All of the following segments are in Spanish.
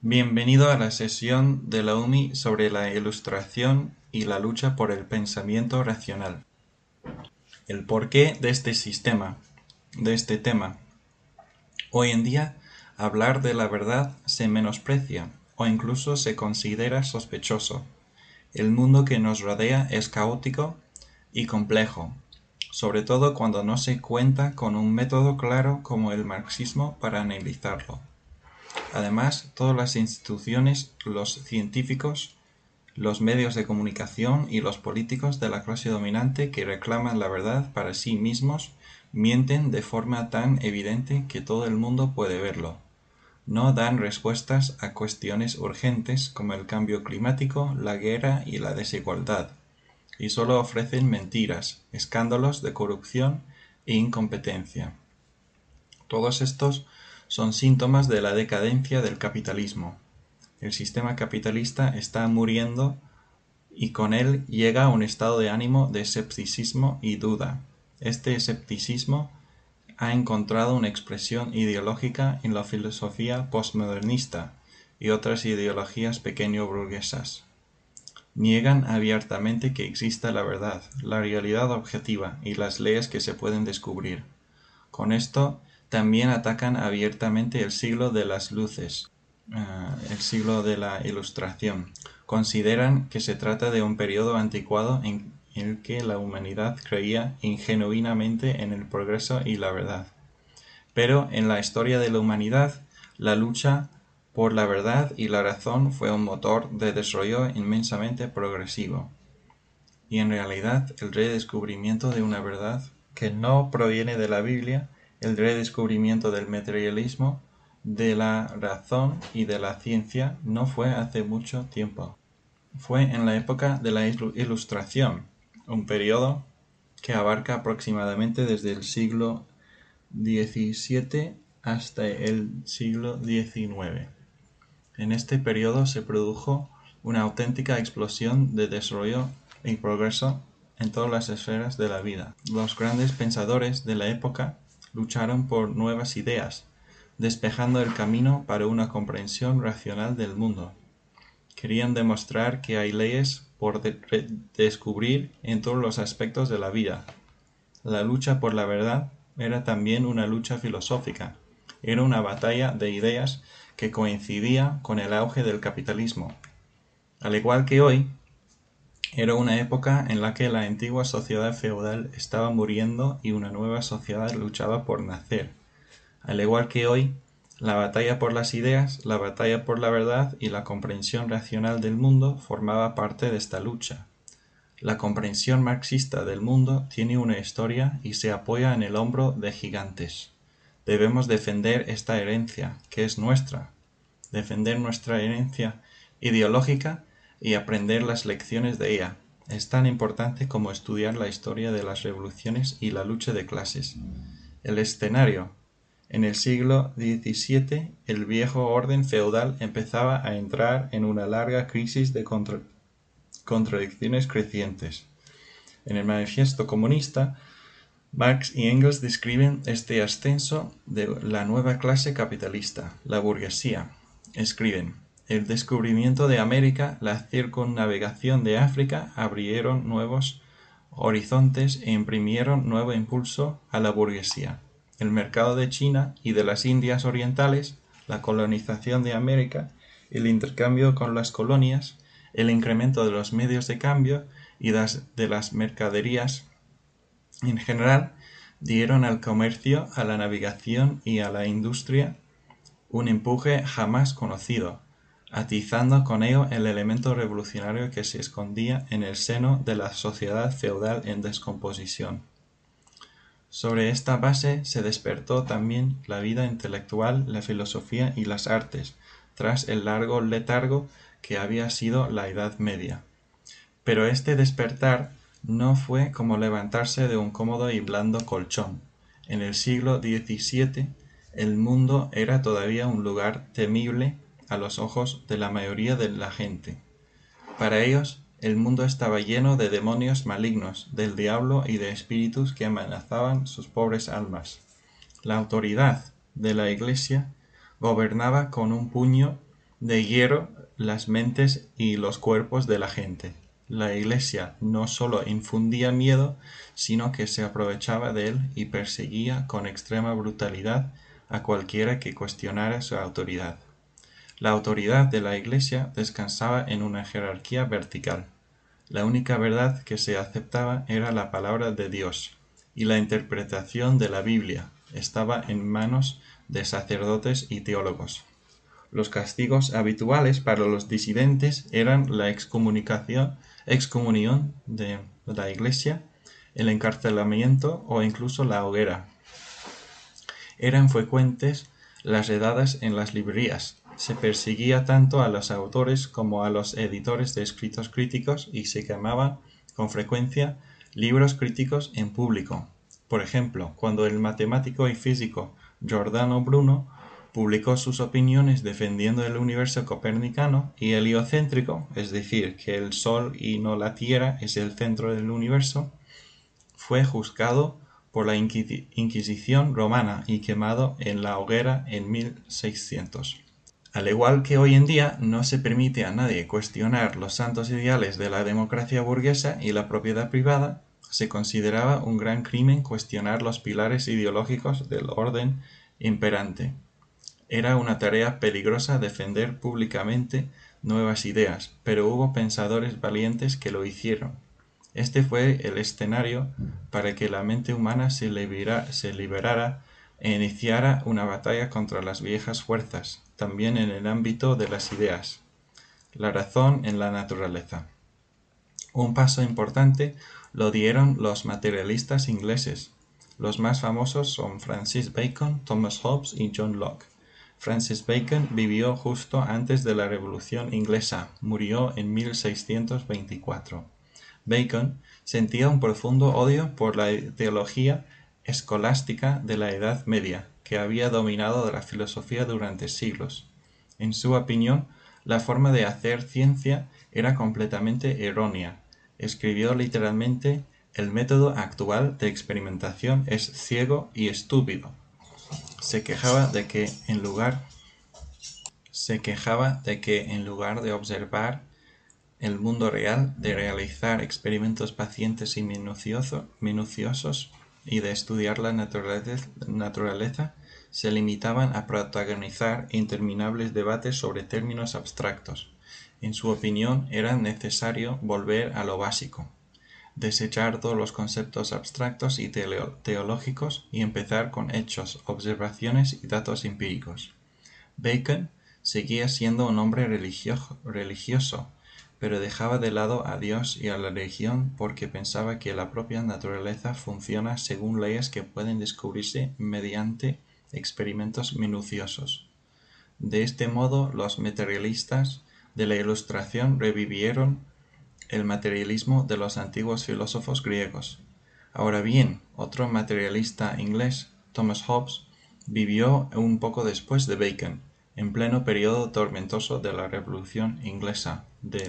Bienvenido a la sesión de la UMI sobre la Ilustración y la lucha por el pensamiento racional. El porqué de este tema. Hoy en día, hablar de la verdad se menosprecia o incluso se considera sospechoso. El mundo que nos rodea es caótico y complejo, sobre todo cuando no se cuenta con un método claro como el marxismo para analizarlo. Además, todas las instituciones, los científicos, los medios de comunicación y los políticos de la clase dominante que reclaman la verdad para sí mismos mienten de forma tan evidente que todo el mundo puede verlo. No dan respuestas a cuestiones urgentes como el cambio climático, la guerra y la desigualdad, y solo ofrecen mentiras, escándalos de corrupción e incompetencia. Todos estos son síntomas de la decadencia del capitalismo. El sistema capitalista está muriendo y con él llega un estado de ánimo de escepticismo y duda. Este escepticismo ha encontrado una expresión ideológica en la filosofía postmodernista y otras ideologías pequeño-burguesas. Niegan abiertamente que exista la verdad, la realidad objetiva y las leyes que se pueden descubrir. Con esto, también atacan abiertamente el siglo de las luces, el siglo de la Ilustración. Consideran que se trata de un periodo anticuado en el que la humanidad creía ingenuamente en el progreso y la verdad. Pero en la historia de la humanidad, la lucha por la verdad y la razón fue un motor de desarrollo inmensamente progresivo. Y en realidad, el redescubrimiento de una verdad que no proviene de la Biblia, el redescubrimiento del materialismo, de la razón y de la ciencia no fue hace mucho tiempo. Fue en la época de la Ilustración, un periodo que abarca aproximadamente desde el siglo XVII hasta el siglo XIX. En este periodo se produjo una auténtica explosión de desarrollo y progreso en todas las esferas de la vida. Los grandes pensadores de la época lucharon por nuevas ideas, despejando el camino para una comprensión racional del mundo. Querían demostrar que hay leyes por descubrir en todos los aspectos de la vida. La lucha por la verdad era también una lucha filosófica. Era una batalla de ideas que coincidía con el auge del capitalismo. Al igual que hoy, era una época en la que la antigua sociedad feudal estaba muriendo y una nueva sociedad luchaba por nacer. Al igual que hoy, la batalla por las ideas, la batalla por la verdad y la comprensión racional del mundo formaba parte de esta lucha. La comprensión marxista del mundo tiene una historia y se apoya en el hombro de gigantes. Debemos defender esta herencia, que es nuestra, defender nuestra herencia ideológica y aprender las lecciones de ella. Es tan importante como estudiar la historia de las revoluciones y la lucha de clases. El escenario. En el siglo XVII, el viejo orden feudal empezaba a entrar en una larga crisis de contradicciones crecientes. En el Manifiesto Comunista, Marx y Engels describen este ascenso de la nueva clase capitalista, la burguesía. Escriben: el descubrimiento de América, la circunnavegación de África abrieron nuevos horizontes e imprimieron nuevo impulso a la burguesía. El mercado de China y de las Indias Orientales, la colonización de América, el intercambio con las colonias, el incremento de los medios de cambio y de las mercaderías en general, dieron al comercio, a la navegación y a la industria un empuje jamás conocido, atizando con ello el elemento revolucionario que se escondía en el seno de la sociedad feudal en descomposición. Sobre esta base se despertó también la vida intelectual, la filosofía y las artes, tras el largo letargo que había sido la Edad Media. Pero este despertar no fue como levantarse de un cómodo y blando colchón. En el siglo XVII, el mundo era todavía un lugar temible a los ojos de la mayoría de la gente. Para ellos, el mundo estaba lleno de demonios malignos, del diablo y de espíritus que amenazaban sus pobres almas. La autoridad de la Iglesia gobernaba con un puño de hierro las mentes y los cuerpos de la gente. La Iglesia no solo infundía miedo, sino que se aprovechaba de él y perseguía con extrema brutalidad a cualquiera que cuestionara su autoridad. La autoridad de la Iglesia descansaba en una jerarquía vertical. La única verdad que se aceptaba era la palabra de Dios, y la interpretación de la Biblia estaba en manos de sacerdotes y teólogos. Los castigos habituales para los disidentes eran la excomunión de la Iglesia, el encarcelamiento o incluso la hoguera. Eran frecuentes las redadas en las librerías. Se perseguía tanto a los autores como a los editores de escritos críticos y se quemaban con frecuencia libros críticos en público. Por ejemplo, cuando el matemático y físico Giordano Bruno publicó sus opiniones defendiendo el universo copernicano y heliocéntrico, es decir, que el Sol y no la Tierra es el centro del universo, fue juzgado por la Inquisición romana y quemado en la hoguera en 1600. Al igual que hoy en día, no se permite a nadie cuestionar los santos ideales de la democracia burguesa y la propiedad privada, se consideraba un gran crimen cuestionar los pilares ideológicos del orden imperante. Era una tarea peligrosa defender públicamente nuevas ideas, pero hubo pensadores valientes que lo hicieron. Este fue el escenario para que la mente humana se liberara e iniciara una batalla contra las viejas fuerzas, también en el ámbito de las ideas. La razón en la naturaleza. Un paso importante lo dieron los materialistas ingleses. Los más famosos son Francis Bacon, Thomas Hobbes y John Locke. Francis Bacon vivió justo antes de la Revolución Inglesa, murió en 1624. Bacon sentía un profundo odio por la teología escolástica de la Edad Media, que había dominado la filosofía durante siglos. En su opinión, la forma de hacer ciencia era completamente errónea. Escribió literalmente: "El método actual de experimentación es ciego y estúpido". Se quejaba de que en lugar de observar el mundo real, de realizar experimentos pacientes y minuciosos y de estudiar la naturaleza, se limitaban a protagonizar interminables debates sobre términos abstractos. En su opinión, era necesario volver a lo básico, desechar todos los conceptos abstractos y teológicos y empezar con hechos, observaciones y datos empíricos. Bacon seguía siendo un hombre religioso, pero dejaba de lado a Dios y a la religión porque pensaba que la propia naturaleza funciona según leyes que pueden descubrirse mediante experimentos minuciosos. De este modo, los materialistas de la Ilustración revivieron el materialismo de los antiguos filósofos griegos. Ahora bien, otro materialista inglés, Thomas Hobbes, vivió un poco después de Bacon, en pleno periodo tormentoso de la Revolución Inglesa, de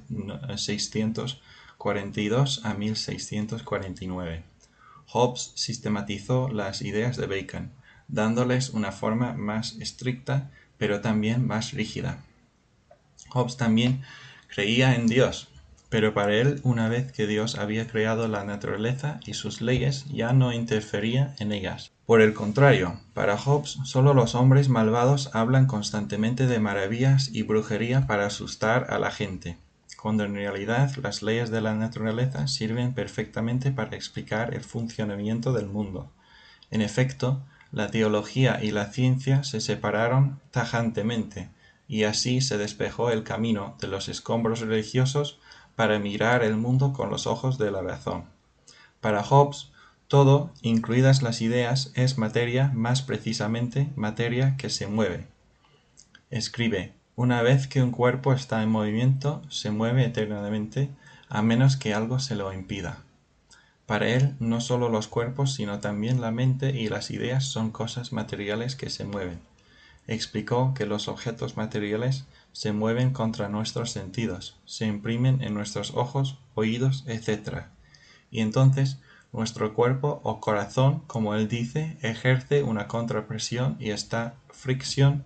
1642 a 1649. Hobbes sistematizó las ideas de Bacon, dándoles una forma más estricta, pero también más rígida. Hobbes también creía en Dios, pero para él, una vez que Dios había creado la naturaleza y sus leyes, ya no interfería en ellas. Por el contrario, para Hobbes, solo los hombres malvados hablan constantemente de maravillas y brujería para asustar a la gente, cuando en realidad las leyes de la naturaleza sirven perfectamente para explicar el funcionamiento del mundo. En efecto, la teología y la ciencia se separaron tajantemente, y así se despejó el camino de los escombros religiosos para mirar el mundo con los ojos de la razón. Para Hobbes, todo, incluidas las ideas, es materia, más precisamente materia que se mueve. Escribe: "Una vez que un cuerpo está en movimiento, se mueve eternamente, a menos que algo se lo impida". Para él, no solo los cuerpos, sino también la mente y las ideas son cosas materiales que se mueven. Explicó que los objetos materiales se mueven contra nuestros sentidos, se imprimen en nuestros ojos, oídos, etc. Y entonces nuestro cuerpo o corazón, como él dice, ejerce una contrapresión y esta fricción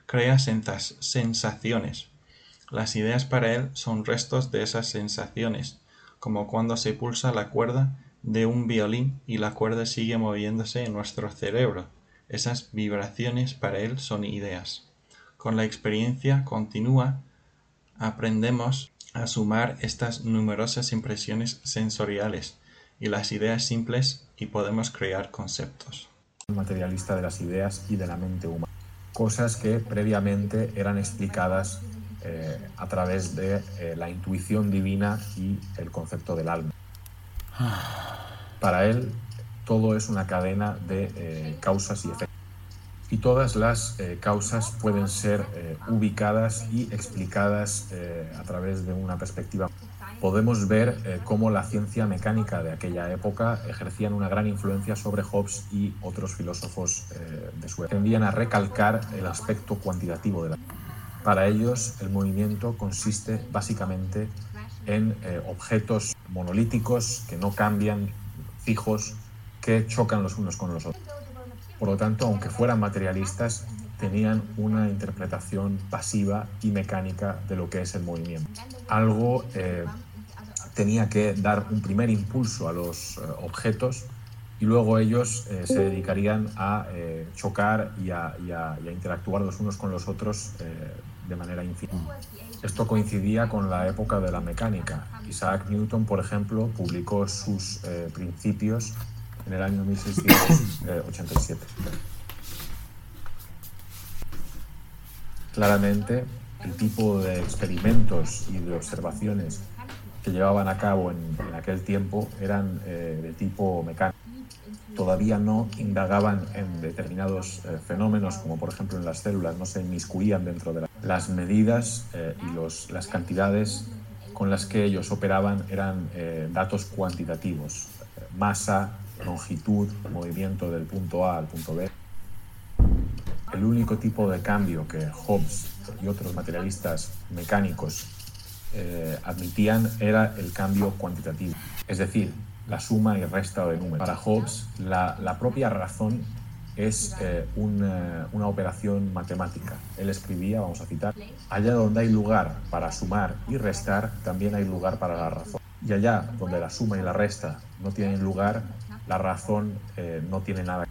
crea sensaciones. Las ideas para él son restos de esas sensaciones, como cuando se pulsa la cuerda de un violín y la cuerda sigue moviéndose en nuestro cerebro. Esas vibraciones para él son ideas. Con la experiencia continua aprendemos a sumar estas numerosas impresiones sensoriales y las ideas simples y podemos crear conceptos. Materialista de las ideas y de la mente humana, cosas que previamente eran explicadas a través de la intuición divina y el concepto del alma. Para él, todo es una cadena de causas y efectos. Y todas las causas pueden ser ubicadas y explicadas a través de una perspectiva. Podemos ver cómo la ciencia mecánica de aquella época ejercían una gran influencia sobre Hobbes y otros filósofos de su época. Tendían a recalcar el aspecto cuantitativo de la vida. Para ellos, el movimiento consiste básicamente en objetos monolíticos que no cambian, fijos, que chocan los unos con los otros. Por lo tanto, aunque fueran materialistas, tenían una interpretación pasiva y mecánica de lo que es el movimiento. Algo tenía que dar un primer impulso a los objetos y luego ellos se dedicarían a chocar y a interactuar los unos con los otros de manera infinita. Esto coincidía con la época de la mecánica. Isaac Newton, por ejemplo, publicó sus principios en el año 1687. Claramente, el tipo de experimentos y de observaciones que llevaban a cabo en aquel tiempo eran de tipo mecánico. Todavía no indagaban en determinados fenómenos, como por ejemplo en las células, no se inmiscuían dentro de las medidas y las cantidades con las que ellos operaban eran datos cuantitativos, masa, longitud, movimiento del punto A al punto B. El único tipo de cambio que Hobbes y otros materialistas mecánicos admitían era el cambio cuantitativo, es decir, la suma y resta de números. Para Hobbes, la propia razón es una operación matemática. Él escribía, vamos a citar, allá donde hay lugar para sumar y restar, también hay lugar para la razón. Y allá donde la suma y la resta no tienen lugar, la razón no tiene nada.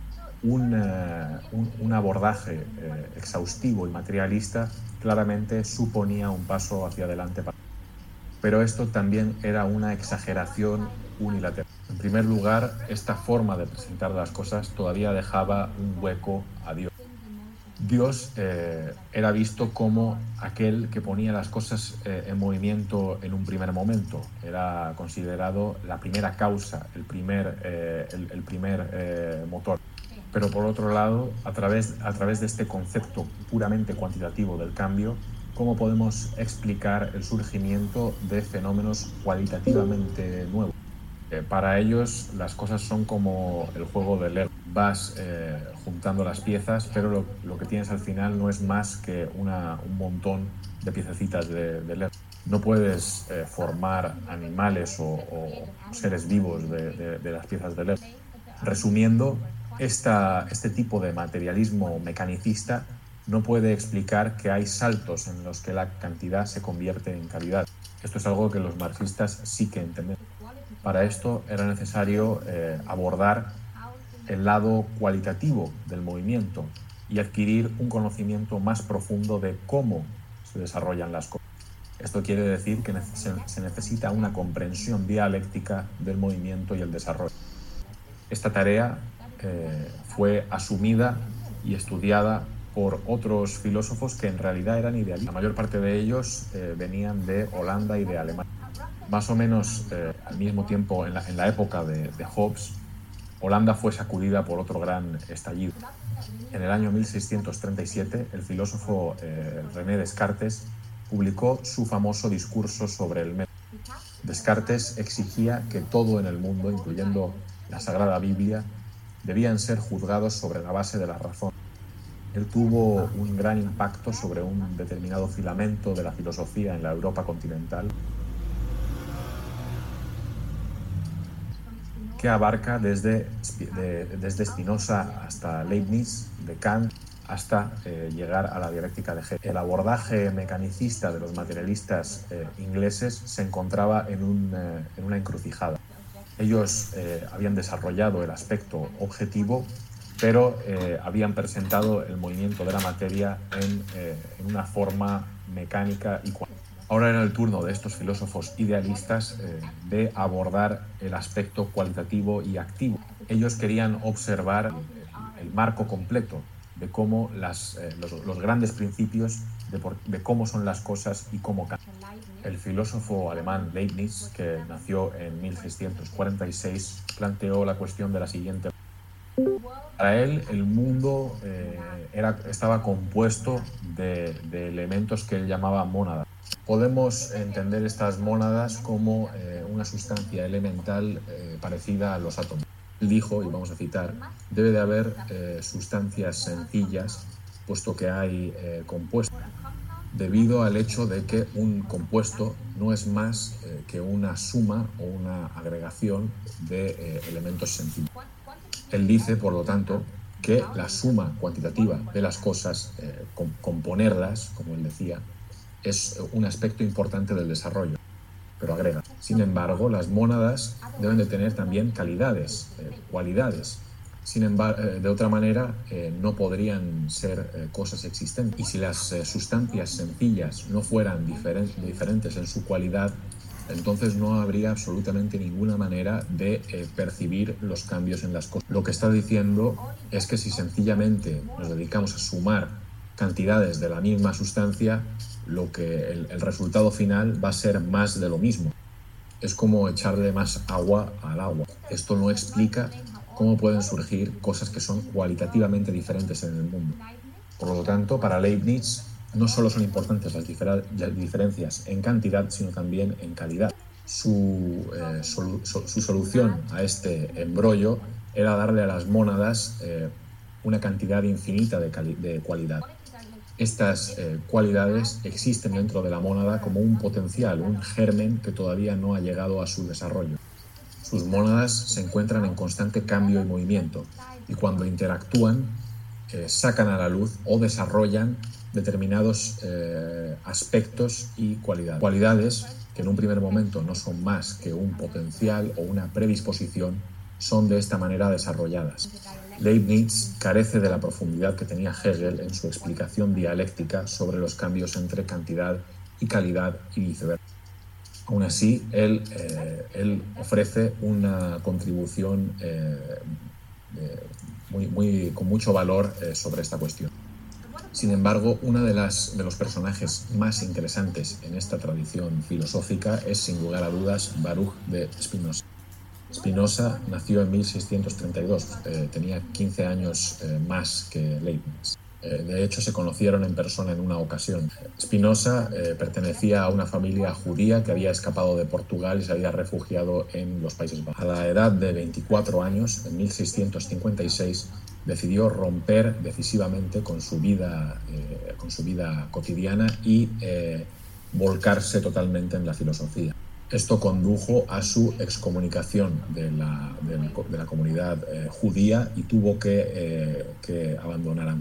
Un abordaje exhaustivo y materialista claramente suponía un paso hacia adelante. Pero esto también era una exageración unilateral. En primer lugar, esta forma de presentar las cosas todavía dejaba un hueco a Dios. Dios era visto como aquel que ponía las cosas en movimiento en un primer momento. Era considerado la primera causa, el primer motor. Pero por otro lado, a través de este concepto puramente cuantitativo del cambio, ¿cómo podemos explicar el surgimiento de fenómenos cualitativamente nuevos? Para ellos las cosas son como el juego del Lego. Vas juntando las piezas, pero lo que tienes al final no es más que un montón de piececitas de Lego. No puedes formar animales o seres vivos de las piezas de Lego. Resumiendo, este tipo de materialismo mecanicista no puede explicar que hay saltos en los que la cantidad se convierte en calidad. Esto es algo que los marxistas sí que entienden. Para esto era necesario abordar el lado cualitativo del movimiento y adquirir un conocimiento más profundo de cómo se desarrollan las cosas. Esto quiere decir que se necesita una comprensión dialéctica del movimiento y el desarrollo. Esta tarea fue asumida y estudiada por otros filósofos que en realidad eran idealistas. La mayor parte de ellos venían de Holanda y de Alemania. Más o menos al mismo tiempo, en la época de Hobbes, Holanda fue sacudida por otro gran estallido. En el año 1637, el filósofo René Descartes publicó su famoso discurso sobre el método. Descartes exigía que todo en el mundo, incluyendo la Sagrada Biblia, debían ser juzgados sobre la base de la razón. Él tuvo un gran impacto sobre un determinado filamento de la filosofía en la Europa continental que abarca desde Spinoza hasta Leibniz, de Kant hasta llegar a la dialéctica de Hegel. El abordaje mecanicista de los materialistas ingleses se encontraba en una encrucijada. Ellos habían desarrollado el aspecto objetivo, pero habían presentado el movimiento de la materia en una forma mecánica y cuantitativa. Ahora era el turno de estos filósofos idealistas de abordar el aspecto cualitativo y activo. Ellos querían observar el marco completo de cómo los grandes principios de cómo son las cosas y cómo cambian. El filósofo alemán Leibniz, que nació en 1646, planteó la cuestión de la siguiente manera. Para él, el mundo estaba compuesto de elementos que él llamaba mónadas. Podemos entender estas mónadas como una sustancia elemental parecida a los átomos. Él dijo, y vamos a citar, debe de haber sustancias sencillas, puesto que hay compuestos, debido al hecho de que un compuesto no es más que una suma o una agregación de elementos sencillos. Él dice, por lo tanto, que la suma cuantitativa de las cosas, componerlas, como él decía, es un aspecto importante del desarrollo, pero agrega. Sin embargo, las mónadas deben de tener también calidades, cualidades. Sin embargo, de otra manera, no podrían ser cosas existentes. Y si las sustancias sencillas no fueran diferentes en su cualidad, entonces no habría absolutamente ninguna manera de percibir los cambios en las cosas. Lo que está diciendo es que si sencillamente nos dedicamos a sumar cantidades de la misma sustancia, el resultado final va a ser más de lo mismo. Es como echarle más agua al agua. Esto no explica cómo pueden surgir cosas que son cualitativamente diferentes en el mundo. Por lo tanto, para Leibniz no solo son importantes las diferencias en cantidad, sino también en calidad. Su solución a este embrollo era darle a las mónadas una cantidad infinita de cualidad. Estas cualidades existen dentro de la mónada como un potencial, un germen que todavía no ha llegado a su desarrollo. Sus mónadas se encuentran en constante cambio y movimiento, y cuando interactúan, sacan a la luz o desarrollan determinados aspectos y cualidades. Cualidades que en un primer momento no son más que un potencial o una predisposición, son de esta manera desarrolladas. Leibniz carece de la profundidad que tenía Hegel en su explicación dialéctica sobre los cambios entre cantidad y calidad y viceversa. Aún así, él ofrece una contribución con mucho valor sobre esta cuestión. Sin embargo, uno de los personajes más interesantes en esta tradición filosófica es, sin lugar a dudas, Baruch de Spinoza. Spinoza nació en 1632, tenía 15 años más que Leibniz. De hecho, se conocieron en persona en una ocasión. Spinoza pertenecía a una familia judía que había escapado de Portugal y se había refugiado en los Países Bajos. A la edad de 24 años, en 1656, decidió romper decisivamente con su vida cotidiana y volcarse totalmente en la filosofía. Esto condujo a su excomunicación de la comunidad judía y tuvo que abandonar.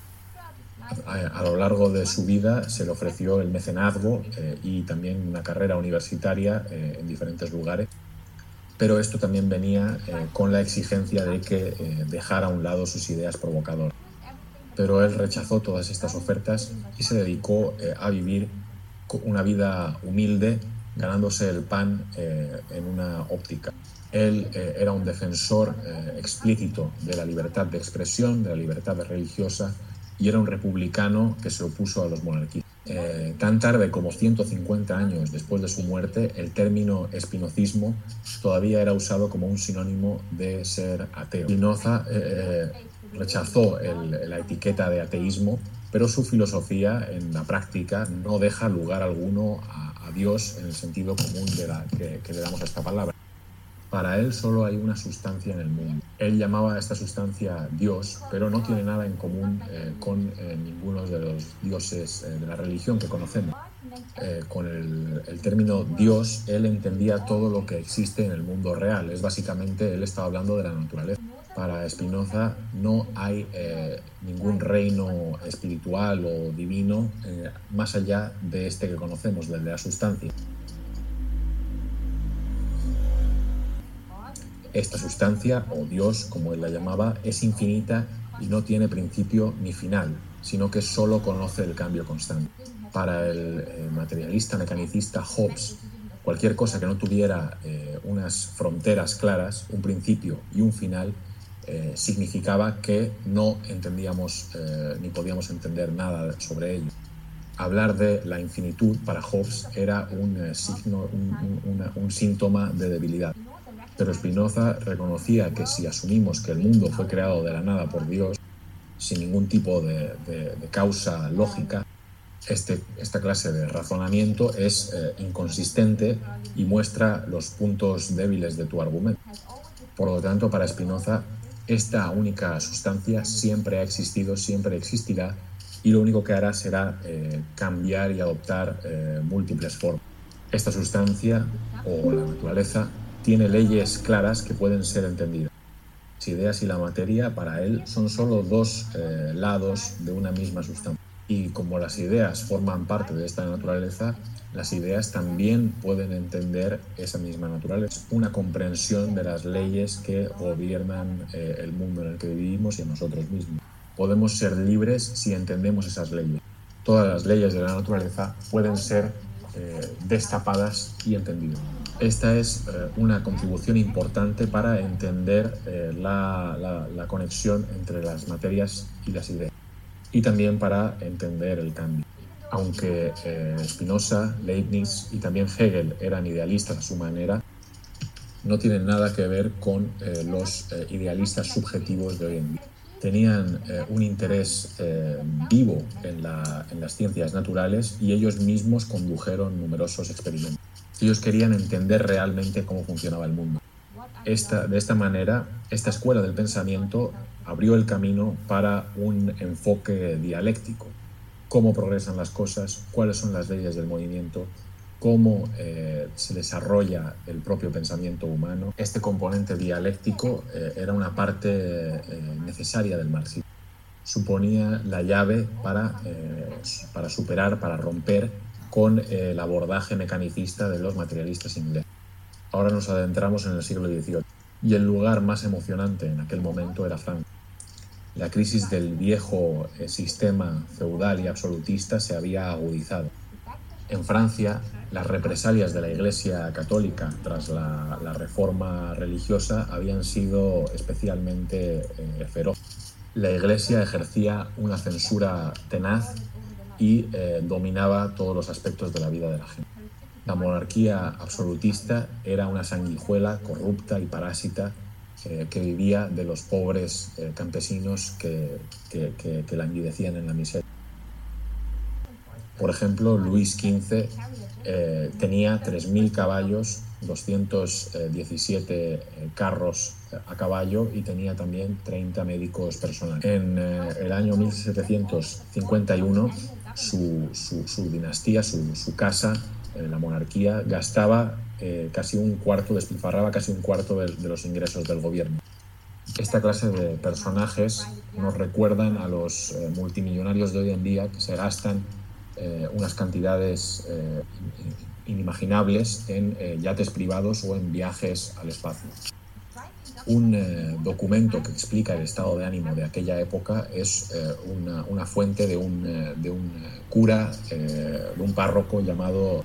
A lo largo de su vida se le ofreció el mecenazgo y también una carrera universitaria en diferentes lugares, pero esto también venía con la exigencia de que dejara a un lado sus ideas provocadoras. Pero él rechazó todas estas ofertas y se dedicó a vivir una vida humilde, ganándose el pan en una óptica. Él era un defensor explícito de la libertad de expresión, de la libertad religiosa, y era un republicano que se opuso a los monarquistas. Tan tarde como 150 años después de su muerte, el término espinocismo todavía era usado como un sinónimo de ser ateo. Spinoza rechazó la etiqueta de ateísmo, pero su filosofía en la práctica no deja lugar alguno a Dios en el sentido común que le damos a esta palabra. Para él solo hay una sustancia en el mundo. Él llamaba a esta sustancia Dios, pero no tiene nada en común con ninguno de los dioses de la religión que conocemos. Con el término Dios, él entendía todo lo que existe en el mundo real. Básicamente, él estaba hablando de la naturaleza. Para Spinoza no hay ningún reino espiritual o divino más allá de este que conocemos, del de la sustancia. Esta sustancia, o Dios, como él la llamaba, es infinita y no tiene principio ni final, sino que solo conoce el cambio constante. Para el materialista mecanicista Hobbes, cualquier cosa que no tuviera unas fronteras claras, un principio y un final, significaba que no entendíamos ni podíamos entender nada sobre ello. Hablar de la infinitud para Hobbes era un síntoma de debilidad. Pero Spinoza reconocía que si asumimos que el mundo fue creado de la nada por Dios, sin ningún tipo de causa lógica, esta clase de razonamiento es inconsistente y muestra los puntos débiles de tu argumento. Por lo tanto, para Spinoza, esta única sustancia siempre ha existido, siempre existirá, y lo único que hará será cambiar y adoptar múltiples formas. Esta sustancia, o la naturaleza, tiene leyes claras que pueden ser entendidas. Las ideas y la materia, para él, son solo dos lados de una misma sustancia. Y como las ideas forman parte de esta naturaleza, las ideas también pueden entender esa misma naturaleza. Una comprensión de las leyes que gobiernan el mundo en el que vivimos y a nosotros mismos. Podemos ser libres si entendemos esas leyes. Todas las leyes de la naturaleza pueden ser destapadas y entendidas. Esta es una contribución importante para entender la conexión entre las materias y las ideas, y también para entender el cambio. Aunque Spinoza, Leibniz y también Hegel eran idealistas a su manera, no tienen nada que ver con los idealistas subjetivos de hoy en día. Tenían un interés vivo en las ciencias naturales y ellos mismos condujeron numerosos experimentos. Ellos querían entender realmente cómo funcionaba el mundo. De esta manera, esta escuela del pensamiento abrió el camino para un enfoque dialéctico. Cómo progresan las cosas, cuáles son las leyes del movimiento, cómo se desarrolla el propio pensamiento humano. Este componente dialéctico era una parte necesaria del marxismo. Suponía la llave para superar, para romper con el abordaje mecanicista de los materialistas ingleses. Ahora nos adentramos en el siglo XVIII y el lugar más emocionante en aquel momento era Francia. La crisis del viejo sistema feudal y absolutista se había agudizado. En Francia, las represalias de la Iglesia Católica tras la reforma religiosa habían sido especialmente feroces. La Iglesia ejercía una censura tenaz y dominaba todos los aspectos de la vida de la gente. La monarquía absolutista era una sanguijuela corrupta y parásita que vivía de los pobres campesinos que languidecían en la miseria. Por ejemplo, Luis XV tenía 3.000 caballos, 217 carros a caballo y tenía también 30 médicos personales. En el año 1751, su dinastía, su casa, la monarquía, gastaba despilfarraba casi un cuarto de los ingresos del gobierno. Esta clase de personajes nos recuerdan a los multimillonarios de hoy en día, que se gastan unas cantidades inimaginables en yates privados o en viajes al espacio. Un documento que explica el estado de ánimo de aquella época es una fuente de un cura, de un párroco llamado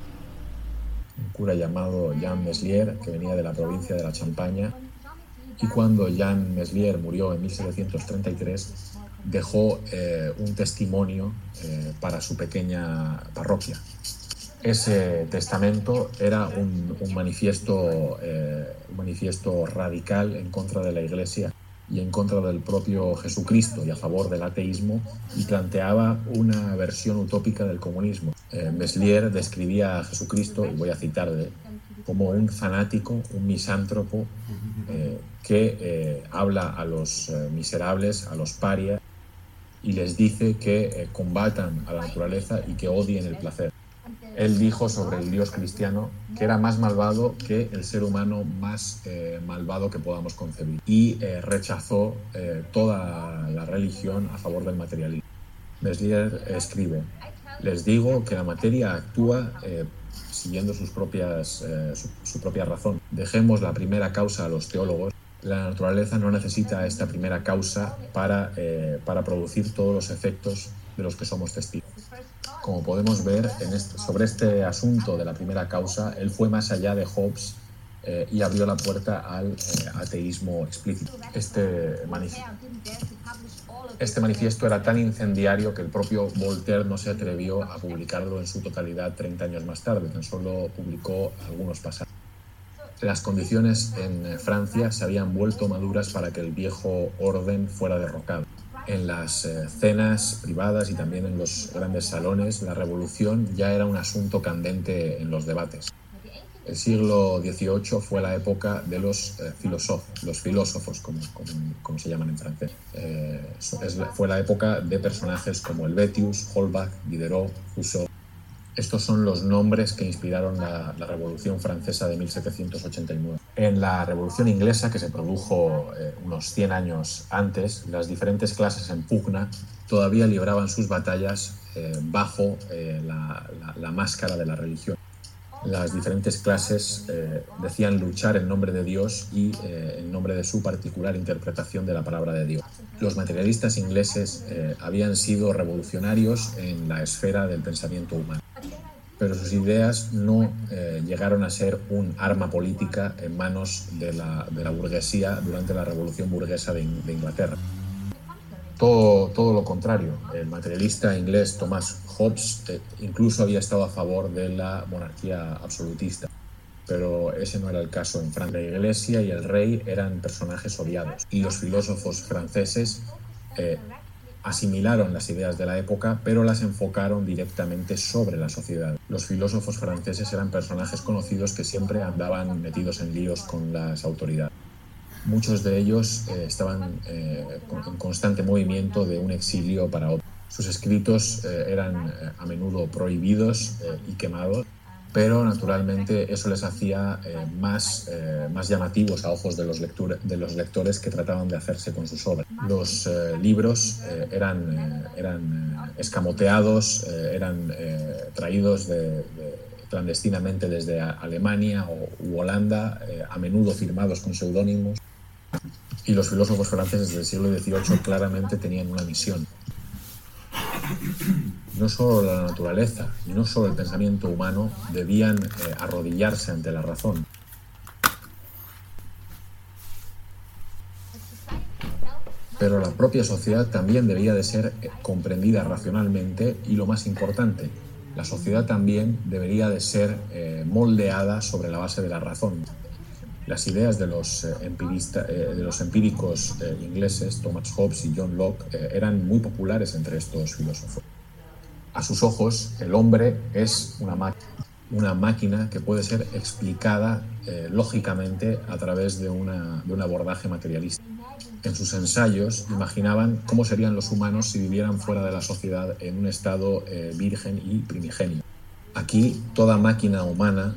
Jean Meslier, que venía de la provincia de la Champaña, y cuando Jean Meslier murió en 1733 dejó un testimonio para su pequeña parroquia. Ese testamento era un manifiesto radical en contra de la Iglesia y en contra del propio Jesucristo y a favor del ateísmo, y planteaba una versión utópica del comunismo. Meslier describía a Jesucristo, y voy a citarle, como un fanático, un misántropo que habla a los miserables, a los parias, y les dice que combatan a la naturaleza y que odien el placer. Él dijo sobre el Dios cristiano que era más malvado que el ser humano más malvado que podamos concebir, y rechazó toda la religión a favor del materialismo. Meslier escribe: les digo que la materia actúa siguiendo su propia razón. Dejemos la primera causa a los teólogos. La naturaleza no necesita esta primera causa para producir todos los efectos de los que somos testigos. Como podemos ver sobre este asunto de la primera causa, él fue más allá de Hobbes y abrió la puerta al ateísmo explícito. Este manifiesto era tan incendiario que el propio Voltaire no se atrevió a publicarlo en su totalidad 30 años más tarde, tan solo publicó algunos pasajes. Las condiciones en Francia se habían vuelto maduras para que el viejo orden fuera derrocado. En las cenas privadas y también en los grandes salones, la revolución ya era un asunto candente en los debates. El siglo XVIII fue la época de los filósofos, como se llaman en francés. Fue la época de personajes como Helvétius, Holbach, Diderot, Rousseau. Estos son los nombres que inspiraron la Revolución Francesa de 1789. En la Revolución Inglesa, que se produjo unos 100 años antes, las diferentes clases en pugna todavía libraban sus batallas bajo la máscara de la religión. Las diferentes clases decían luchar en nombre de Dios y en nombre de su particular interpretación de la palabra de Dios. Los materialistas ingleses habían sido revolucionarios en la esfera del pensamiento humano, pero sus ideas no llegaron a ser un arma política en manos de la burguesía durante la Revolución Burguesa de Inglaterra. Todo lo contrario. El materialista inglés Thomas Hobbes incluso había estado a favor de la monarquía absolutista, pero ese no era el caso en Francia. La Iglesia y el rey eran personajes odiados, y los filósofos franceses asimilaron las ideas de la época, pero las enfocaron directamente sobre la sociedad. Los filósofos franceses eran personajes conocidos que siempre andaban metidos en líos con las autoridades. Muchos de ellos estaban en constante movimiento de un exilio para otro. Sus escritos eran a menudo prohibidos y quemados, pero naturalmente eso les hacía más llamativos a ojos de los lectores que trataban de hacerse con sus obras. Los libros eran escamoteados, eran traídos clandestinamente desde Alemania u Holanda, a menudo firmados con seudónimos. Y los filósofos franceses del siglo XVIII claramente tenían una misión. No solo la naturaleza y no solo el pensamiento humano debían arrodillarse ante la razón. Pero la propia sociedad también debía de ser comprendida racionalmente, y lo más importante, la sociedad también debería de ser moldeada sobre la base de la razón. Las ideas de los empíricos ingleses, Thomas Hobbes y John Locke, eran muy populares entre estos filósofos. A sus ojos, el hombre es una máquina que puede ser explicada lógicamente a través de un abordaje materialista. En sus ensayos imaginaban cómo serían los humanos si vivieran fuera de la sociedad en un estado virgen y primigenio. Aquí toda máquina humana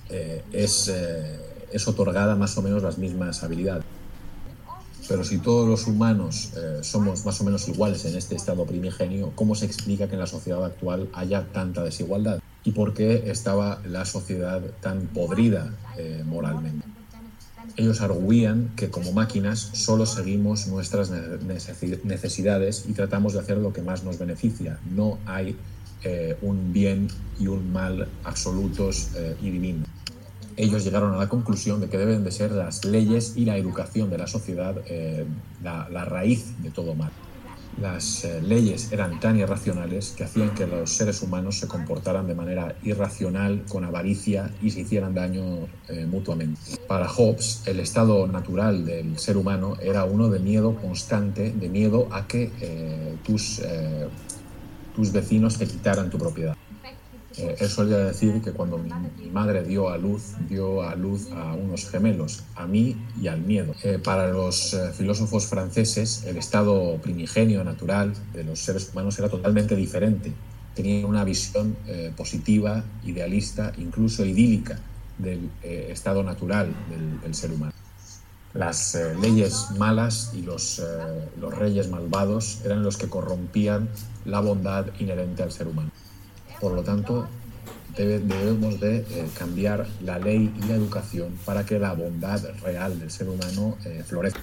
es otorgada más o menos las mismas habilidades. Pero si todos los humanos somos más o menos iguales en este estado primigenio, ¿cómo se explica que en la sociedad actual haya tanta desigualdad? ¿Y por qué estaba la sociedad tan podrida moralmente? Ellos arguían que como máquinas solo seguimos nuestras necesidades y tratamos de hacer lo que más nos beneficia. No hay un bien y un mal absolutos y divinos. Ellos llegaron a la conclusión de que deben de ser las leyes y la educación de la sociedad la raíz de todo mal. Las leyes eran tan irracionales que hacían que los seres humanos se comportaran de manera irracional, con avaricia, y se hicieran daño mutuamente. Para Hobbes, el estado natural del ser humano era uno de miedo constante, de miedo a que tus vecinos te quitaran tu propiedad. Él solía decir que cuando mi madre dio a luz a unos gemelos, a mí y al miedo. Para los filósofos franceses, el estado primigenio natural de los seres humanos era totalmente diferente. Tenían una visión positiva, idealista, incluso idílica del estado natural del ser humano. Las leyes malas y los reyes malvados eran los que corrompían la bondad inherente al ser humano. Por lo tanto, debemos de cambiar la ley y la educación para que la bondad real del ser humano florezca.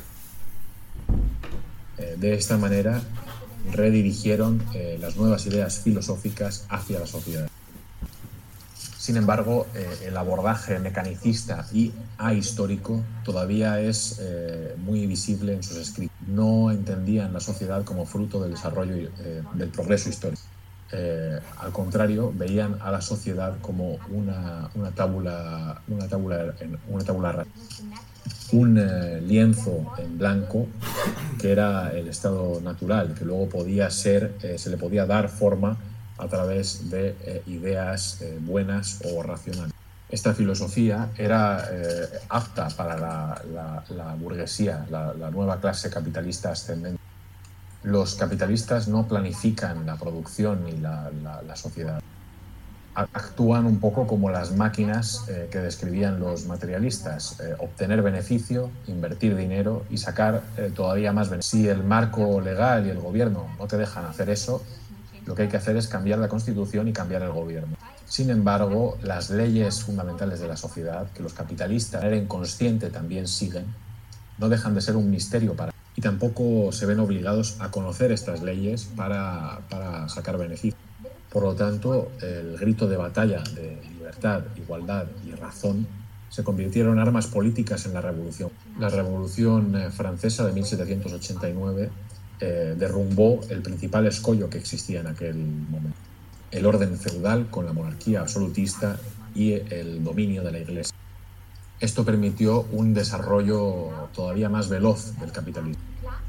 De esta manera redirigieron las nuevas ideas filosóficas hacia la sociedad. Sin embargo, el abordaje mecanicista y ahistórico todavía es muy visible en sus escritos. No entendían la sociedad como fruto del desarrollo del progreso histórico. Al contrario, veían a la sociedad como una tabula rasa, un lienzo en blanco que era el estado natural, que luego se le podía dar forma a través de ideas buenas o racionales. Esta filosofía era apta para la burguesía, la nueva clase capitalista ascendente. Los capitalistas no planifican la producción ni la sociedad. Actúan un poco como las máquinas que describían los materialistas: obtener beneficio, invertir dinero y sacar todavía más beneficio. Si el marco legal y el gobierno no te dejan hacer eso, lo que hay que hacer es cambiar la Constitución y cambiar el gobierno. Sin embargo, las leyes fundamentales de la sociedad, que los capitalistas de manera inconsciente también siguen, no dejan de ser un misterio para ellos. Y tampoco se ven obligados a conocer estas leyes para sacar beneficio. Por lo tanto, el grito de batalla de libertad, igualdad y razón se convirtieron en armas políticas en la Revolución. La Revolución Francesa de 1789 derrumbó el principal escollo que existía en aquel momento: el orden feudal con la monarquía absolutista y el dominio de la Iglesia. Esto permitió un desarrollo todavía más veloz del capitalismo.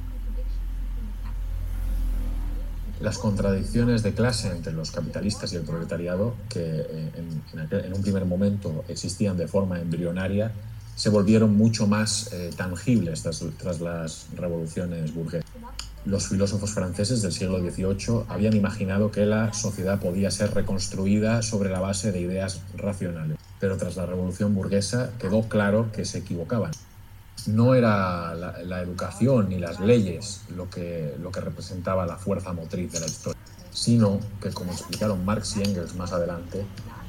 Las contradicciones de clase entre los capitalistas y el proletariado, que en un primer momento existían de forma embrionaria, se volvieron mucho más tangibles tras las revoluciones burguesas. Los filósofos franceses del siglo XVIII habían imaginado que la sociedad podía ser reconstruida sobre la base de ideas racionales, pero tras la revolución burguesa quedó claro que se equivocaban. No era la educación ni las leyes lo que representaba la fuerza motriz de la historia, sino que, como explicaron Marx y Engels más adelante,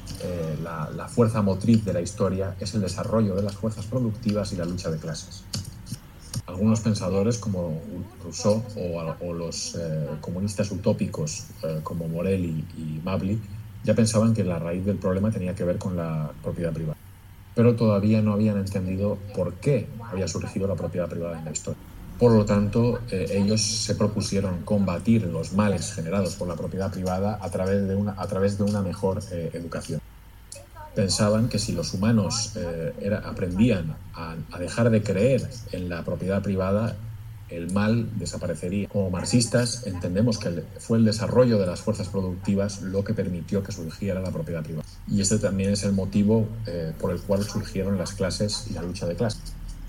la fuerza motriz de la historia es el desarrollo de las fuerzas productivas y la lucha de clases. Algunos pensadores como Rousseau o los comunistas utópicos como Morelli y Mably ya pensaban que la raíz del problema tenía que ver con la propiedad privada, pero todavía no habían entendido por qué había surgido la propiedad privada en la historia. Por lo tanto, ellos se propusieron combatir los males generados por la propiedad privada a través de una mejor educación. Pensaban que si los humanos aprendían a dejar de creer en la propiedad privada, el mal desaparecería. Como marxistas, entendemos que fue el desarrollo de las fuerzas productivas lo que permitió que surgiera la propiedad privada. Y este también es el motivo por el cual surgieron las clases y la lucha de clases.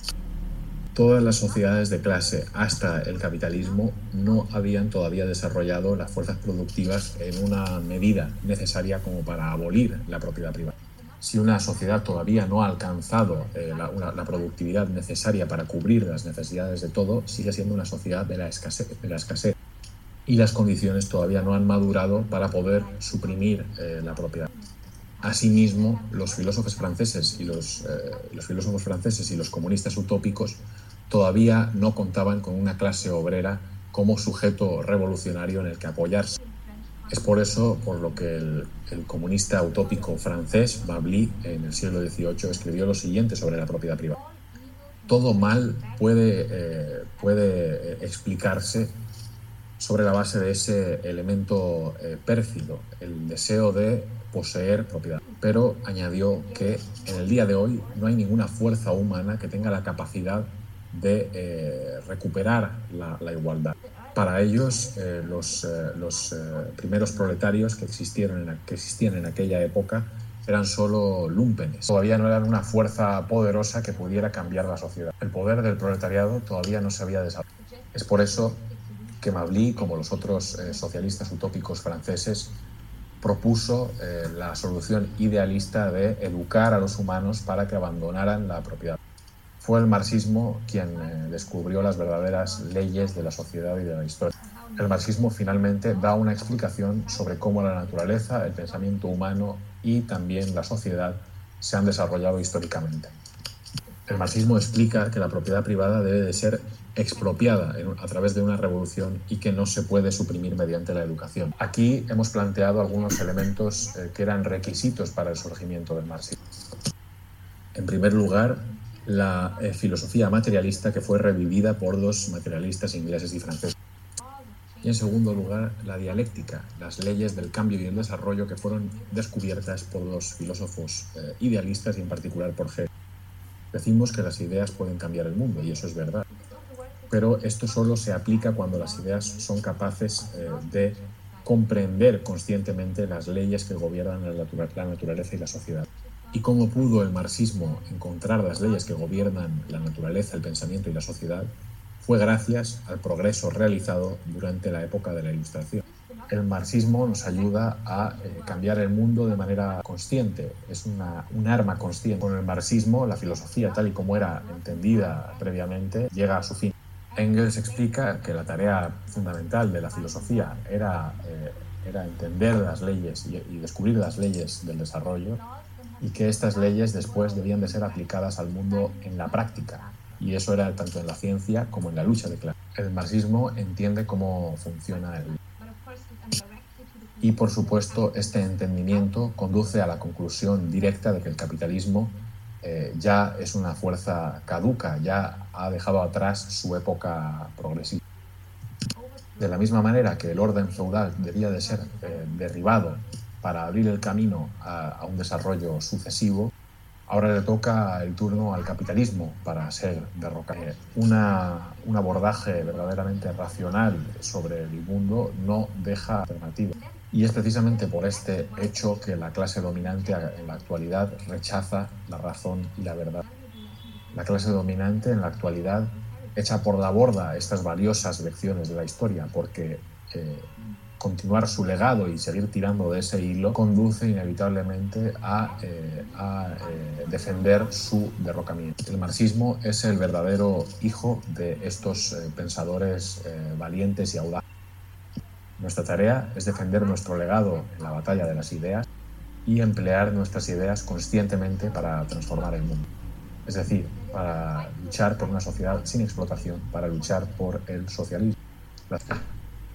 Todas las sociedades de clase hasta el capitalismo no habían todavía desarrollado las fuerzas productivas en una medida necesaria como para abolir la propiedad privada. Si una sociedad todavía no ha alcanzado la productividad necesaria para cubrir las necesidades de todo, sigue siendo una sociedad de la escasez. Y las condiciones todavía no han madurado para poder suprimir la propiedad. Asimismo, los filósofos franceses y los comunistas utópicos todavía no contaban con una clase obrera como sujeto revolucionario en el que apoyarse. Es por eso por lo que el comunista utópico francés, Mably, en el siglo XVIII, escribió lo siguiente sobre la propiedad privada: todo mal puede explicarse sobre la base de ese elemento pérfido, el deseo de poseer propiedad. Pero añadió que en el día de hoy no hay ninguna fuerza humana que tenga la capacidad de recuperar la igualdad. Para ellos, los primeros proletarios que existían en aquella época eran solo lúmpenes. Todavía no eran una fuerza poderosa que pudiera cambiar la sociedad. El poder del proletariado todavía no se había desarrollado. Es por eso que Mably, como los otros socialistas utópicos franceses, propuso la solución idealista de educar a los humanos para que abandonaran la propiedad. Fue el marxismo quien descubrió las verdaderas leyes de la sociedad y de la historia. El marxismo finalmente da una explicación sobre cómo la naturaleza, el pensamiento humano y también la sociedad se han desarrollado históricamente. El marxismo explica que la propiedad privada debe de ser expropiada a través de una revolución y que no se puede suprimir mediante la educación. Aquí hemos planteado algunos elementos que eran requisitos para el surgimiento del marxismo. En primer lugar, la filosofía materialista, que fue revivida por dos materialistas ingleses y franceses. Y en segundo lugar, la dialéctica, las leyes del cambio y el desarrollo que fueron descubiertas por los filósofos idealistas y en particular por Hegel. Decimos que las ideas pueden cambiar el mundo y eso es verdad, pero esto solo se aplica cuando las ideas son capaces de comprender conscientemente las leyes que gobiernan la naturaleza y la sociedad. ¿Y cómo pudo el marxismo encontrar las leyes que gobiernan la naturaleza, el pensamiento y la sociedad? Fue gracias al progreso realizado durante la época de la Ilustración. El marxismo nos ayuda a cambiar el mundo de manera consciente, es un arma consciente. Con el marxismo, la filosofía tal y como era entendida previamente llega a su fin. Engels explica que la tarea fundamental de la filosofía era entender las leyes y descubrir las leyes del desarrollo y que estas leyes después debían de ser aplicadas al mundo en la práctica. Y eso era tanto en la ciencia como en la lucha de clases. El marxismo entiende cómo funciona el mundo. Y por supuesto este entendimiento conduce a la conclusión directa de que el capitalismo ya es una fuerza caduca, ya ha dejado atrás su época progresista. De la misma manera que el orden feudal debía de ser derribado para abrir el camino a un desarrollo sucesivo, ahora le toca el turno al capitalismo para ser derrocado. Un abordaje verdaderamente racional sobre el mundo no deja alternativa. Y es precisamente por este hecho que la clase dominante en la actualidad rechaza la razón y la verdad. La clase dominante en la actualidad echa por la borda estas valiosas lecciones de la historia porque continuar su legado y seguir tirando de ese hilo conduce inevitablemente a defender su derrocamiento. El marxismo es el verdadero hijo de estos pensadores valientes y audaces. Nuestra tarea es defender nuestro legado en la batalla de las ideas y emplear nuestras ideas conscientemente para transformar el mundo. Es decir, para luchar por una sociedad sin explotación, para luchar por el socialismo. Gracias.